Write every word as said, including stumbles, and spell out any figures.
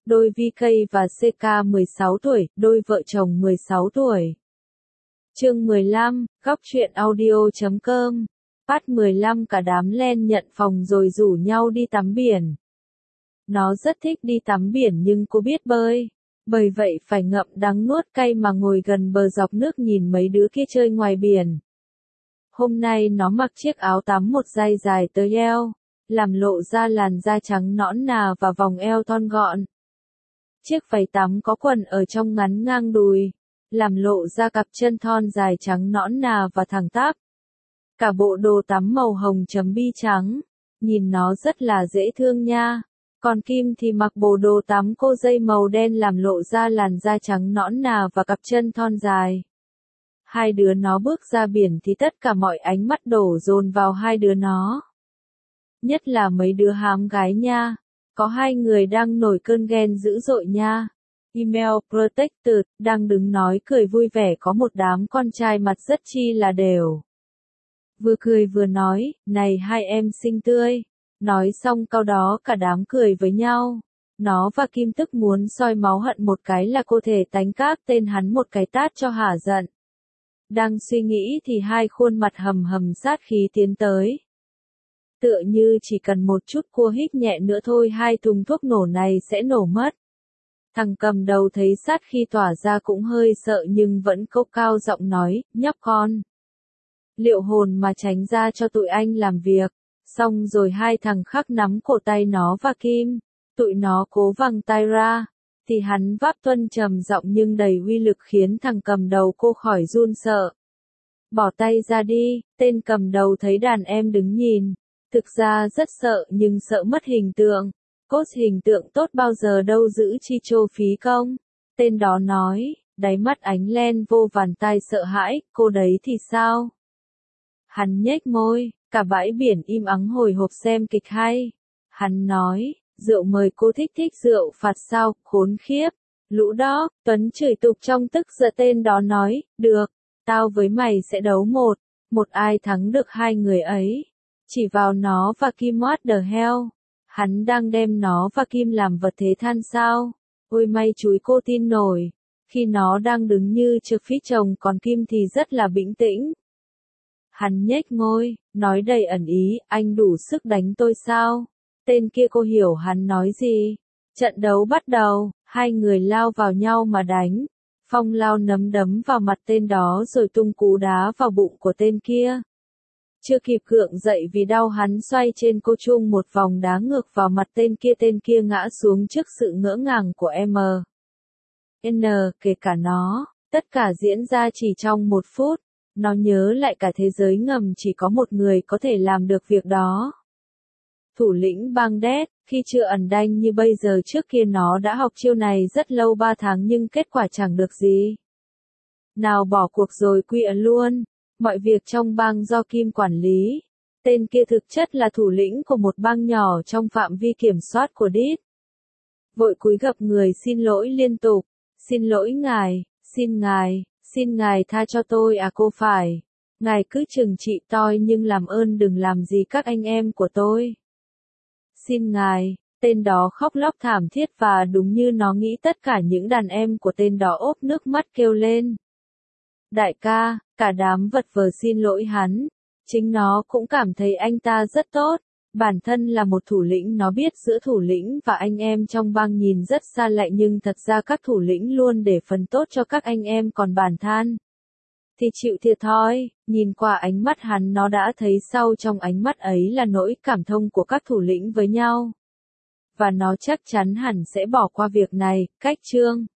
đôi vê ca và xê ca mười sáu tuổi, đôi vợ chồng mười sáu tuổi. Chương mười lăm, góc truyện audio chấm com. Phát mười lăm cả đám len nhận phòng rồi rủ nhau đi tắm biển. Nó rất thích đi tắm biển nhưng cô biết bơi. Bởi vậy phải ngậm đắng nuốt cay mà ngồi gần bờ dọc nước nhìn mấy đứa kia chơi ngoài biển. Hôm nay nó mặc chiếc áo tắm một dây dài tới eo, làm lộ ra làn da trắng nõn nà và vòng eo thon gọn. Chiếc váy tắm có quần ở trong ngắn ngang đùi, làm lộ ra cặp chân thon dài trắng nõn nà và thẳng tắp. Cả bộ đồ tắm màu hồng chấm bi trắng, nhìn nó rất là dễ thương nha. Còn Kim thì mặc bộ đồ tắm cô dây màu đen làm lộ ra làn da trắng nõn nà và cặp chân thon dài. Hai đứa nó bước ra biển thì tất cả mọi ánh mắt đổ dồn vào hai đứa nó. Nhất là mấy đứa hám gái nha. Có hai người đang nổi cơn ghen dữ dội nha. Email Protected đang đứng nói cười vui vẻ có một đám con trai mặt rất chi là đều. Vừa cười vừa nói, này hai em xinh tươi. Nói xong câu đó cả đám cười với nhau. Nó và Kim tức muốn soi máu hận một cái là cô thể tánh các tên hắn một cái tát cho hả giận. Đang suy nghĩ thì hai khuôn mặt hầm hầm sát khí tiến tới. Tựa như chỉ cần một chút cua hích nhẹ nữa thôi hai thùng thuốc nổ này sẽ nổ mất. Thằng cầm đầu thấy sát khí tỏa ra cũng hơi sợ nhưng vẫn cốc cao giọng nói, nhóc con. Liệu hồn mà tránh ra cho tụi anh làm việc. Xong rồi hai thằng khác nắm cổ tay nó và Kim. Tụi nó cố văng tay ra. Thì hắn váp tuân trầm giọng nhưng đầy uy lực khiến thằng cầm đầu cô khỏi run sợ. Bỏ tay ra đi, tên cầm đầu thấy đàn em đứng nhìn. Thực ra rất sợ nhưng sợ mất hình tượng. Cốt hình tượng tốt bao giờ đâu giữ chi chô phí công. Tên đó nói, đáy mắt ánh len vô vàn tai sợ hãi, cô đấy thì sao? Hắn nhếch môi, cả bãi biển im ắng hồi hộp xem kịch hay. Hắn nói, rượu mời cô thích thích rượu phạt sao, khốn khiếp. Lũ đó, Tuấn chửi tục trong tức giận tên đó nói, được, tao với mày sẽ đấu một, một ai thắng được hai người ấy. Chỉ vào nó và Kim what the hell. Hắn đang đem nó và Kim làm vật thế than sao? Ôi may chúi cô tin nổi. Khi nó đang đứng như trước phía chồng còn Kim thì rất là bình tĩnh. Hắn nhếch môi, nói đầy ẩn ý, anh đủ sức đánh tôi sao? Tên kia cô hiểu hắn nói gì? Trận đấu bắt đầu, hai người lao vào nhau mà đánh. Phong lao nấm đấm vào mặt tên đó rồi tung cú đá vào bụng của tên kia. Chưa kịp gượng dậy vì đau hắn xoay trên cô trung một vòng đá ngược vào mặt tên kia tên kia ngã xuống trước sự ngỡ ngàng của em. N, kể cả nó, tất cả diễn ra chỉ trong một phút. Nó nhớ lại cả thế giới ngầm chỉ có một người có thể làm được việc đó. Thủ lĩnh bang đét, khi chưa ẩn đanh như bây giờ trước kia nó đã học chiêu này rất lâu ba tháng nhưng kết quả chẳng được gì. Nào bỏ cuộc rồi quỵ luôn. Mọi việc trong bang do Kim quản lý. Tên kia thực chất là thủ lĩnh của một bang nhỏ trong phạm vi kiểm soát của đít. Vội cúi gập người xin lỗi liên tục. Xin lỗi ngài, xin ngài, xin ngài tha cho tôi à cô phải. Ngài cứ trừng trị tôi nhưng làm ơn đừng làm gì các anh em của tôi. Xin ngài, tên đó khóc lóc thảm thiết và đúng như nó nghĩ tất cả những đàn em của tên đó ốp nước mắt kêu lên. Đại ca, cả đám vật vờ xin lỗi hắn. Chính nó cũng cảm thấy anh ta rất tốt. Bản thân là một thủ lĩnh nó biết giữa thủ lĩnh và anh em trong bang nhìn rất xa lạ nhưng thật ra các thủ lĩnh luôn để phần tốt cho các anh em còn bản thân thì chịu thiệt thòi. Nhìn qua ánh mắt hắn nó đã thấy sau trong ánh mắt ấy là nỗi cảm thông của các thủ lĩnh với nhau. Và nó chắc chắn hẳn sẽ bỏ qua việc này, cách chương.